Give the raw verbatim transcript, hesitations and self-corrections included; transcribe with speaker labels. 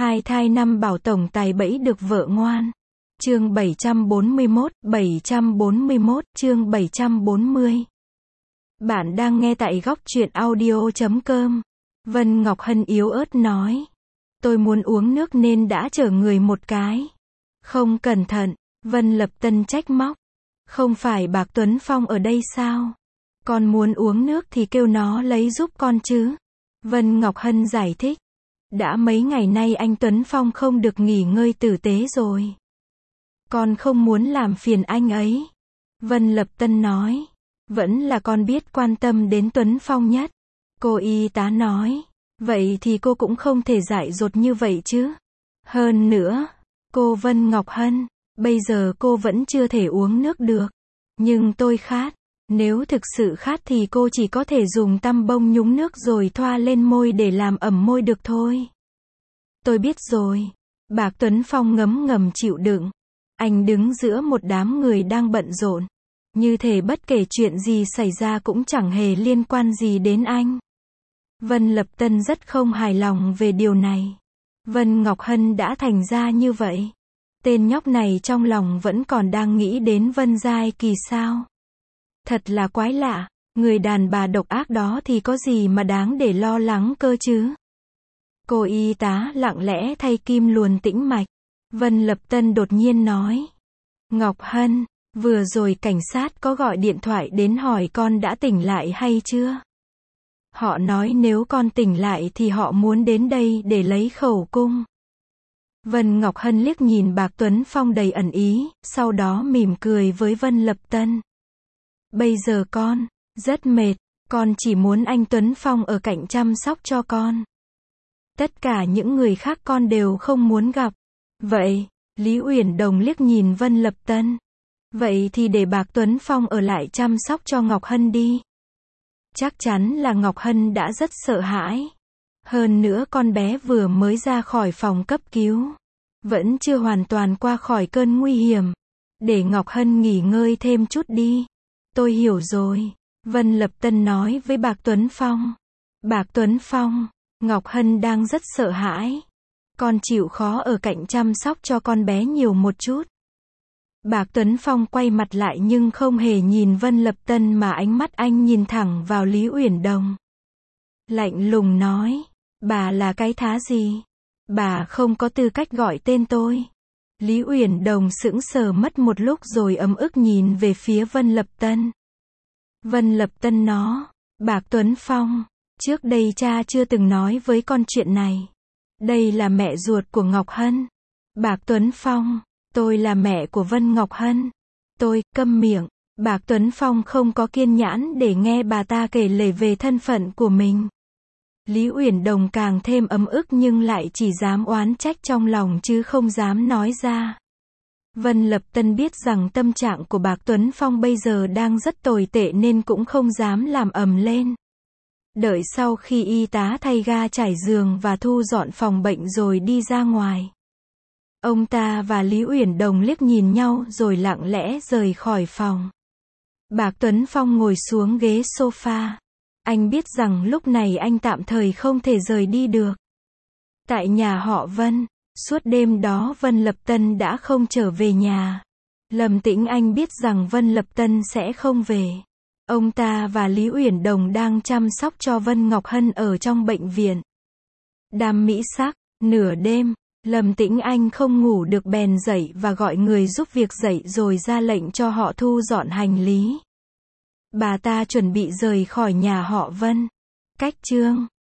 Speaker 1: Hai thai năm bảo tổng tài bẫy được vợ ngoan. Chương bảy trăm bốn mươi mốt, bảy trăm bốn mươi mốt, chương bảy trăm bốn mươi. Bạn đang nghe tại góc truyện audio chấm com. Vân Ngọc Hân yếu ớt nói. Tôi muốn uống nước nên đã chở người một cái. Không cẩn thận, Vân Lập Tân trách móc. Không phải Bạc Tuấn Phong ở đây sao? Con muốn uống nước thì kêu nó lấy giúp con chứ. Vân Ngọc Hân giải thích. Đã mấy ngày nay anh Tuấn Phong không được nghỉ ngơi tử tế rồi. Con không muốn làm phiền anh ấy. Vân Lập Tân nói. Vẫn là con biết quan tâm đến Tuấn Phong nhất. Cô y tá nói. Vậy thì cô cũng không thể dại dột như vậy chứ. Hơn nữa, cô Vân Ngọc Hân, bây giờ cô vẫn chưa thể uống nước được. Nhưng tôi khát. Nếu thực sự khát thì cô chỉ có thể dùng tăm bông nhúng nước rồi thoa lên môi để làm ẩm môi được thôi. Tôi biết rồi. Bạc Tuấn Phong ngấm ngầm chịu đựng. Anh đứng giữa một đám người đang bận rộn. Như thể bất kể chuyện gì xảy ra cũng chẳng hề liên quan gì đến anh. Vân Lập Tân rất không hài lòng về điều này. Vân Ngọc Hân đã thành ra như vậy. Tên nhóc này trong lòng vẫn còn đang nghĩ đến Vân Giai Kỳ sao? Thật là quái lạ, người đàn bà độc ác đó thì có gì mà đáng để lo lắng cơ chứ? Cô y tá lặng lẽ thay kim luồn tĩnh mạch. Vân Lập Tân đột nhiên nói. Ngọc Hân, vừa rồi cảnh sát có gọi điện thoại đến hỏi con đã tỉnh lại hay chưa? Họ nói nếu con tỉnh lại thì họ muốn đến đây để lấy khẩu cung. Vân Ngọc Hân liếc nhìn Bạc Tuấn Phong đầy ẩn ý, sau đó mỉm cười với Vân Lập Tân. Bây giờ con rất mệt, con chỉ muốn anh Tuấn Phong ở cạnh chăm sóc cho con. Tất cả những người khác con đều không muốn gặp. Vậy, Lý Uyển Đồng liếc nhìn Vân Lập Tân. Vậy thì để Bạc Tuấn Phong ở lại chăm sóc cho Ngọc Hân đi. Chắc chắn là Ngọc Hân đã rất sợ hãi. Hơn nữa con bé vừa mới ra khỏi phòng cấp cứu. Vẫn chưa hoàn toàn qua khỏi cơn nguy hiểm. Để Ngọc Hân nghỉ ngơi thêm chút đi. Tôi hiểu rồi. Vân Lập Tân nói với Bạc Tuấn Phong. Bạc Tuấn Phong, Ngọc Hân đang rất sợ hãi. Con chịu khó ở cạnh chăm sóc cho con bé nhiều một chút. Bạc Tuấn Phong quay mặt lại nhưng không hề nhìn Vân Lập Tân mà ánh mắt anh nhìn thẳng vào Lý Uyển Đồng. Lạnh lùng nói. Bà là cái thá gì? Bà không có tư cách gọi tên tôi. Lý Uyển Đồng sững sờ mất một lúc rồi ấm ức nhìn về phía Vân Lập Tân. Vân Lập Tân nó. Bạc Tuấn Phong. Trước đây cha chưa từng nói với con chuyện này. Đây là mẹ ruột của Ngọc Hân. Bạc Tuấn Phong. Tôi là mẹ của Vân Ngọc Hân. Tôi, câm miệng. Bạc Tuấn Phong không có kiên nhẫn để nghe bà ta kể lể về thân phận của mình. Lý Uyển Đồng càng thêm ấm ức nhưng lại chỉ dám oán trách trong lòng chứ không dám nói ra. Vân Lập Tân biết rằng tâm trạng của Bạc Tuấn Phong bây giờ đang rất tồi tệ nên cũng không dám làm ầm lên. Đợi sau khi y tá thay ga trải giường và thu dọn phòng bệnh rồi đi ra ngoài. Ông ta và Lý Uyển Đồng liếc nhìn nhau rồi lặng lẽ rời khỏi phòng. Bạc Tuấn Phong ngồi xuống ghế sofa. Anh biết rằng lúc này anh tạm thời không thể rời đi được. Tại nhà họ Vân, suốt đêm đó Vân Lập Tân đã không trở về nhà. Lâm Tĩnh Anh biết rằng Vân Lập Tân sẽ không về. Ông ta và Lý Uyển Đồng đang chăm sóc cho Vân Ngọc Hân ở trong bệnh viện. Đam mỹ sắc, nửa đêm, Lâm Tĩnh Anh không ngủ được bèn dậy và gọi người giúp việc dậy rồi ra lệnh cho họ thu dọn hành lý. Bà ta chuẩn bị rời khỏi nhà họ Vân. Cách chương